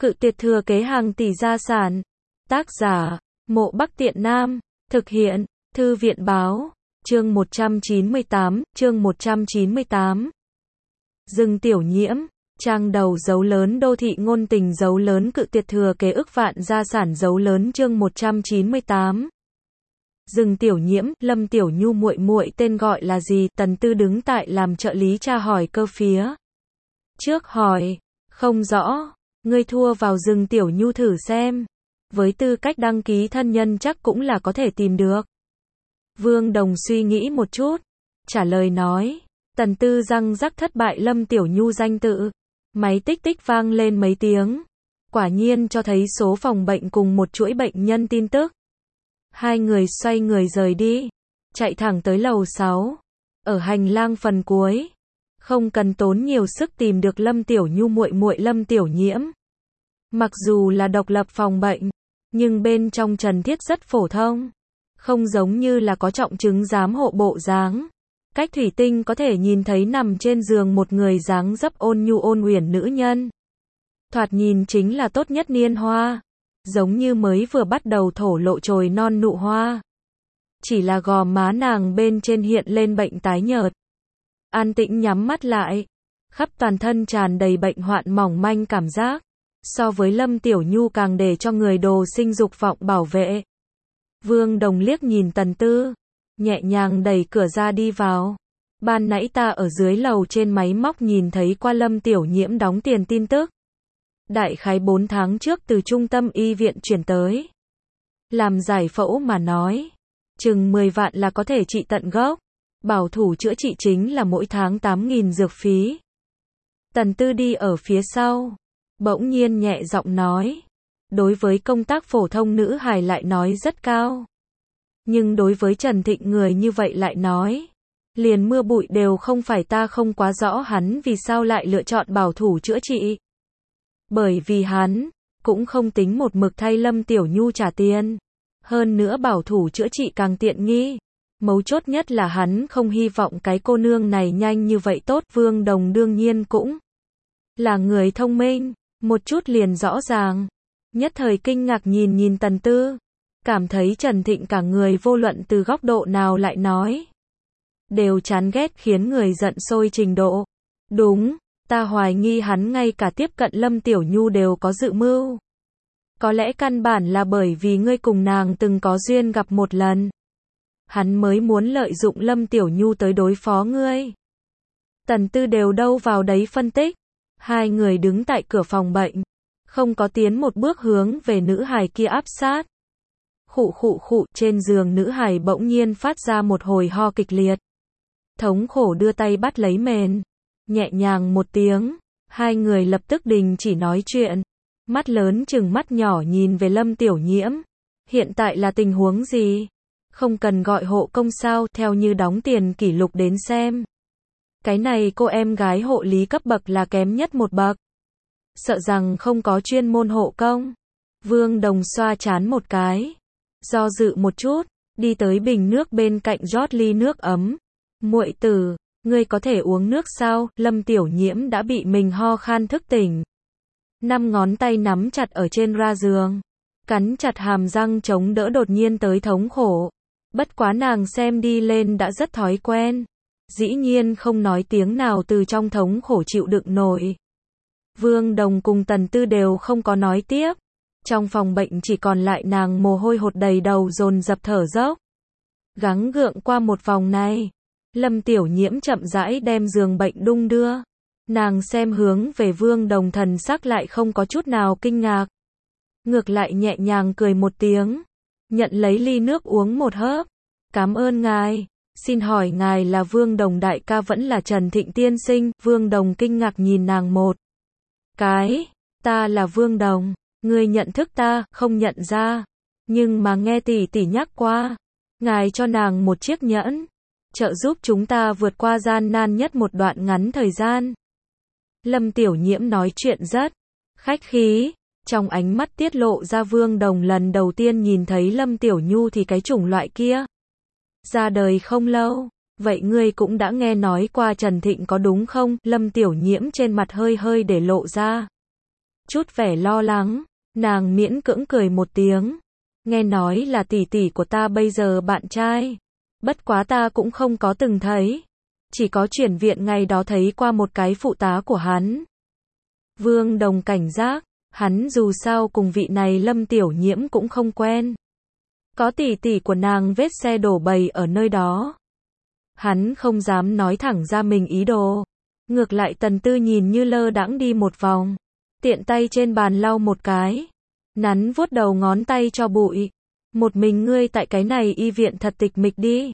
Cự tuyệt thừa kế hàng tỷ gia sản. Tác giả, Mộ Bắc Tiện Nam. Thực hiện, Thư viện báo. Chương 198. Dương Tiểu Nhiễm. Trang đầu dấu lớn đô thị ngôn tình dấu lớn cự tuyệt thừa kế ức vạn gia sản dấu lớn chương 198. Dương Tiểu Nhiễm, Lâm Tiểu Nhu muội muội tên gọi là gì? Tần Tư đứng tại làm trợ lý tra hỏi cơ phía trước hỏi, không rõ, ngươi thua vào Dương Tiểu Nhu thử xem. Với tư cách đăng ký thân nhân chắc cũng là có thể tìm được. Vương Đồng suy nghĩ một chút, trả lời nói, Tần Tư răng rắc thất bại Lâm Tiểu Nhu danh tự. Máy tích tích vang lên mấy tiếng. Quả nhiên cho thấy số phòng bệnh cùng một chuỗi bệnh nhân tin tức. Hai người xoay người rời đi, chạy thẳng tới lầu 6. Ở hành lang phần cuối, không cần tốn nhiều sức tìm được Lâm Tiểu Nhu muội muội Lâm Tiểu Nhiễm. Mặc dù là độc lập phòng bệnh, nhưng bên trong trần thiết rất phổ thông, không giống như là có trọng chứng giám hộ bộ dáng. Cách thủy tinh có thể nhìn thấy nằm trên giường một người dáng dấp ôn nhu ôn uyển nữ nhân. Thoạt nhìn chính là tốt nhất niên hoa, giống như mới vừa bắt đầu thổ lộ chồi non nụ hoa. Chỉ là gò má nàng bên trên hiện lên bệnh tái nhợt. An tĩnh nhắm mắt lại, khắp toàn thân tràn đầy bệnh hoạn mỏng manh cảm giác. So với Lâm Tiểu Nhu càng để cho người đồ sinh dục vọng bảo vệ. Vương Đồng liếc nhìn Tần Tư, nhẹ nhàng đẩy cửa ra đi vào. Ban nãy ta ở dưới lầu trên máy móc nhìn thấy qua Lâm Tiểu Nhiễm đóng tiền tin tức. Đại khái 4 tháng trước từ trung tâm y viện chuyển tới. Làm giải phẫu mà nói, chừng 10 vạn là có thể trị tận gốc. Bảo thủ chữa trị chính là mỗi tháng 8.000 dược phí. Tần Tư đi ở phía sau, bỗng nhiên nhẹ giọng nói. Đối với công tác phổ thông nữ hài lại nói rất cao. Nhưng đối với Trần Thịnh người như vậy lại nói. Liền mưa bụi đều không phải ta không quá rõ hắn vì sao lại lựa chọn bảo thủ chữa trị. Bởi vì hắn cũng không tính một mực thay Lâm Tiểu Nhu trả tiền. Hơn nữa bảo thủ chữa trị càng tiện nghi. Mấu chốt nhất là hắn không hy vọng cái cô nương này nhanh như vậy tốt. Vương Đồng đương nhiên cũng là người thông minh, một chút liền rõ ràng. Nhất thời kinh ngạc nhìn Tần Tư, cảm thấy Trần Thịnh cả người vô luận từ góc độ nào lại nói đều chán ghét khiến người giận sôi trình độ. Đúng, ta hoài nghi hắn ngay cả tiếp cận Lâm Tiểu Nhu đều có dự mưu. Có lẽ căn bản là bởi vì ngươi cùng nàng từng có duyên gặp một lần. Hắn mới muốn lợi dụng Lâm Tiểu Nhu tới đối phó ngươi. Tần Tư đều đâu vào đấy phân tích. Hai người đứng tại cửa phòng bệnh, không có tiến một bước hướng về nữ hài kia áp sát. Khụ, trên giường nữ hài bỗng nhiên phát ra một hồi ho kịch liệt. Thống khổ đưa tay bắt lấy mền, nhẹ nhàng một tiếng, hai người lập tức đình chỉ nói chuyện. Mắt lớn chừng mắt nhỏ nhìn về Lâm Tiểu Nhiễm. Hiện tại là tình huống gì? Không cần gọi hộ công sao, theo như đóng tiền kỷ lục đến xem. Cái này cô em gái hộ lý cấp bậc là kém nhất một bậc. Sợ rằng không có chuyên môn hộ công. Vương Đồng xoa trán một cái, do dự một chút, đi tới bình nước bên cạnh rót ly nước ấm. Muội tử, ngươi có thể uống nước sao? Lâm Tiểu Nhiễm đã bị mình ho khan thức tỉnh. 5 ngón tay nắm chặt ở trên ra giường, cắn chặt hàm răng chống đỡ đột nhiên tới thống khổ. Bất quá nàng xem đi lên đã rất thói quen, dĩ nhiên không nói tiếng nào từ trong thống khổ chịu đựng nổi. Vương Đồng cùng Tần Tư đều không có nói tiếp. Trong phòng bệnh chỉ còn lại nàng mồ hôi hột đầy đầu dồn dập thở dốc. Gắng gượng qua một vòng này, Lâm Tiểu Nhiễm chậm rãi đem giường bệnh đung đưa. Nàng xem hướng về Vương Đồng thần sắc lại không có chút nào kinh ngạc. Ngược lại nhẹ nhàng cười một tiếng, nhận lấy ly nước uống một hớp. Cảm ơn ngài, xin hỏi ngài là Vương Đồng đại ca vẫn là Trần Thịnh tiên sinh? Vương Đồng kinh ngạc nhìn nàng một cái, ta là Vương Đồng, ngươi nhận thức ta? Không nhận ra, nhưng mà nghe tỷ tỷ nhắc qua, ngài cho nàng một chiếc nhẫn, trợ giúp chúng ta vượt qua gian nan nhất một đoạn ngắn thời gian. Lâm Tiểu Nhiễm nói chuyện rất khách khí, trong ánh mắt tiết lộ ra Vương Đồng lần đầu tiên nhìn thấy Lâm Tiểu Nhu thì cái chủng loại kia. Ra đời không lâu, vậy ngươi cũng đã nghe nói qua Trần Thịnh có đúng không? Lâm Tiểu Nhiễm trên mặt hơi hơi để lộ ra chút vẻ lo lắng, nàng miễn cưỡng cười một tiếng. Nghe nói là tỷ tỷ của ta bây giờ bạn trai. Bất quá ta cũng không có từng thấy. Chỉ có chuyển viện ngày đó thấy qua một cái phụ tá của hắn. Vương Đồng cảnh giác, hắn dù sao cùng vị này Lâm Tiểu Nhiễm cũng không quen. Có tỷ tỷ của nàng vết xe đổ bầy ở nơi đó. Hắn không dám nói thẳng ra mình ý đồ. Ngược lại Tần Tư nhìn như lơ đãng đi một vòng. Tiện tay trên bàn lau một cái. Nắn vuốt đầu ngón tay cho bụi. Một mình ngươi tại cái này y viện thật tịch mịch đi.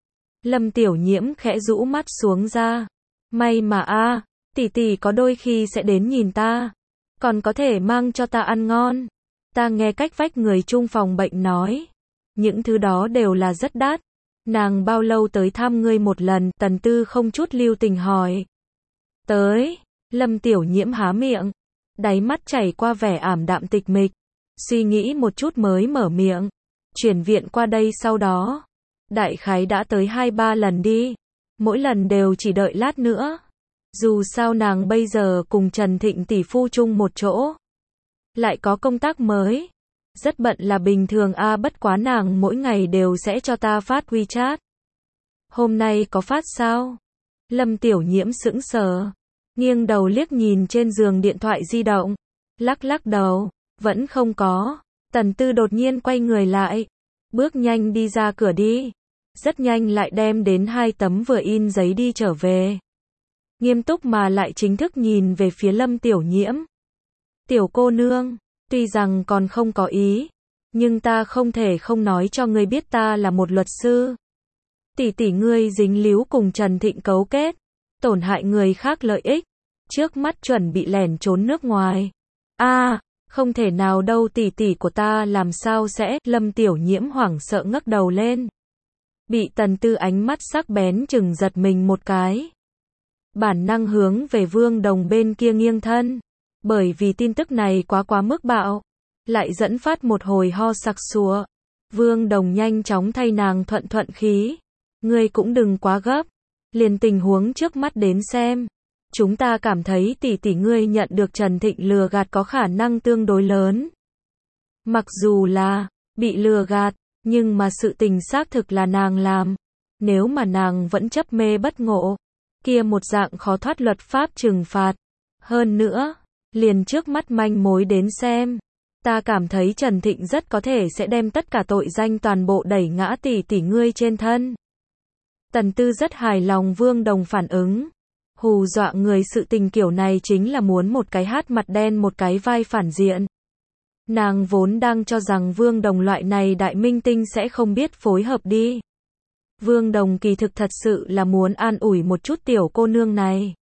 Lâm Tiểu Nhiễm khẽ rũ mắt xuống ra. May mà tỷ tỷ có đôi khi sẽ đến nhìn ta. Còn có thể mang cho ta ăn ngon. Ta nghe cách vách người chung phòng bệnh nói. Những thứ đó đều là rất đắt. Nàng bao lâu tới thăm ngươi một lần? Tần Tư không chút lưu tình hỏi. Tới. Lâm Tiểu Nhiễm há miệng. Đáy mắt chảy qua vẻ ảm đạm tịch mịch. Suy nghĩ một chút mới mở miệng. Chuyển viện qua đây sau đó. Đại khái đã tới 2-3 lần đi. Mỗi lần đều chỉ đợi lát nữa. Dù sao nàng bây giờ cùng Trần Thịnh tỷ phu chung một chỗ. Lại có công tác mới. Rất bận là bình thường bất quá nàng mỗi ngày đều sẽ cho ta phát WeChat. Hôm nay có phát sao? Lâm Tiểu Nhiễm sững sờ. Nghiêng đầu liếc nhìn trên giường điện thoại di động. Lắc đầu. Vẫn không có. Tần Tư đột nhiên quay người lại. Bước nhanh đi ra cửa đi. Rất nhanh lại đem đến 2 tấm vừa in giấy đi trở về. Nghiêm túc mà lại chính thức nhìn về phía Lâm Tiểu Nhiễm. Tiểu cô nương, tuy rằng còn không có ý, nhưng ta không thể không nói cho ngươi biết ta là một luật sư. Tỷ tỷ ngươi dính líu cùng Trần Thịnh cấu kết, tổn hại người khác lợi ích, trước mắt chuẩn bị lẻn trốn nước ngoài. Không thể nào đâu, tỷ tỷ của ta làm sao sẽ? Lâm Tiểu Nhiễm hoảng sợ ngước đầu lên. Bị Tần Tư ánh mắt sắc bén chừng giật mình một cái. Bản năng hướng về Vương Đồng bên kia nghiêng thân. Bởi vì tin tức này quá mức bạo. Lại dẫn phát một hồi ho sặc sụa. Vương Đồng nhanh chóng thay nàng thuận khí. Ngươi cũng đừng quá gấp. Liền tình huống trước mắt đến xem. Chúng ta cảm thấy tỷ tỷ ngươi nhận được Trần Thịnh lừa gạt có khả năng tương đối lớn. Mặc dù là bị lừa gạt, nhưng mà sự tình xác thực là nàng làm. Nếu mà nàng vẫn chấp mê bất ngộ, kia một dạng khó thoát luật pháp trừng phạt. Hơn nữa, liền trước mắt manh mối đến xem, ta cảm thấy Trần Thịnh rất có thể sẽ đem tất cả tội danh toàn bộ đẩy ngã tỷ tỷ ngươi trên thân. Tần Tư rất hài lòng Vương Đồng phản ứng. Hù dọa người sự tình kiểu này chính là muốn một cái hát mặt đen một cái vai phản diện. Nàng vốn đang cho rằng Vương Đồng loại này đại minh tinh sẽ không biết phối hợp đi. Vương Đồng kỳ thực thật sự là muốn an ủi một chút tiểu cô nương này.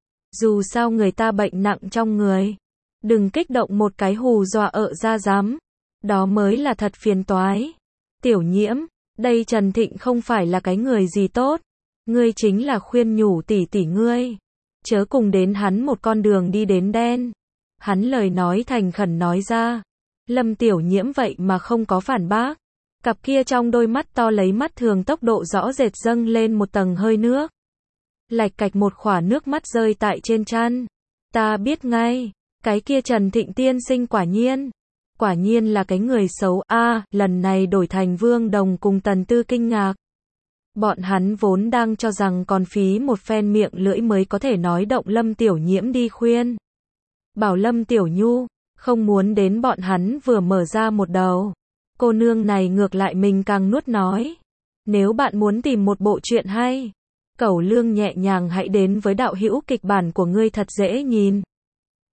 Dù sao người ta bệnh nặng trong người. Đừng kích động một cái hù dọa ra dám. Đó mới là thật phiền toái. Tiểu Nhiễm, đây Trần Thịnh không phải là cái người gì tốt. Ngươi chính là khuyên nhủ tỷ tỷ ngươi. Chớ cùng đến hắn một con đường đi đến đen. Hắn lời nói thành khẩn nói ra. Lâm Tiểu Nhiễm vậy mà không có phản bác. Cặp kia trong đôi mắt to lấy mắt thường tốc độ rõ rệt dâng lên một tầng hơi nước. Lạch cạch một khỏa nước mắt rơi tại trên trán. Ta biết ngay, cái kia Trần Thịnh tiên sinh quả nhiên là cái người xấu. Lần này đổi thành Vương Đồng cùng Tần Tư kinh ngạc. Bọn hắn vốn đang cho rằng còn phí một phen miệng lưỡi mới có thể nói động Lâm Tiểu Nhiễm đi khuyên. Bảo Lâm Tiểu Nhu, không muốn đến bọn hắn vừa mở ra một đầu. Cô nương này ngược lại mình càng nuốt nói. Nếu bạn muốn tìm một bộ truyện hay, Cẩu Lương nhẹ nhàng hãy đến với đạo hữu kịch bản của ngươi thật dễ nhìn.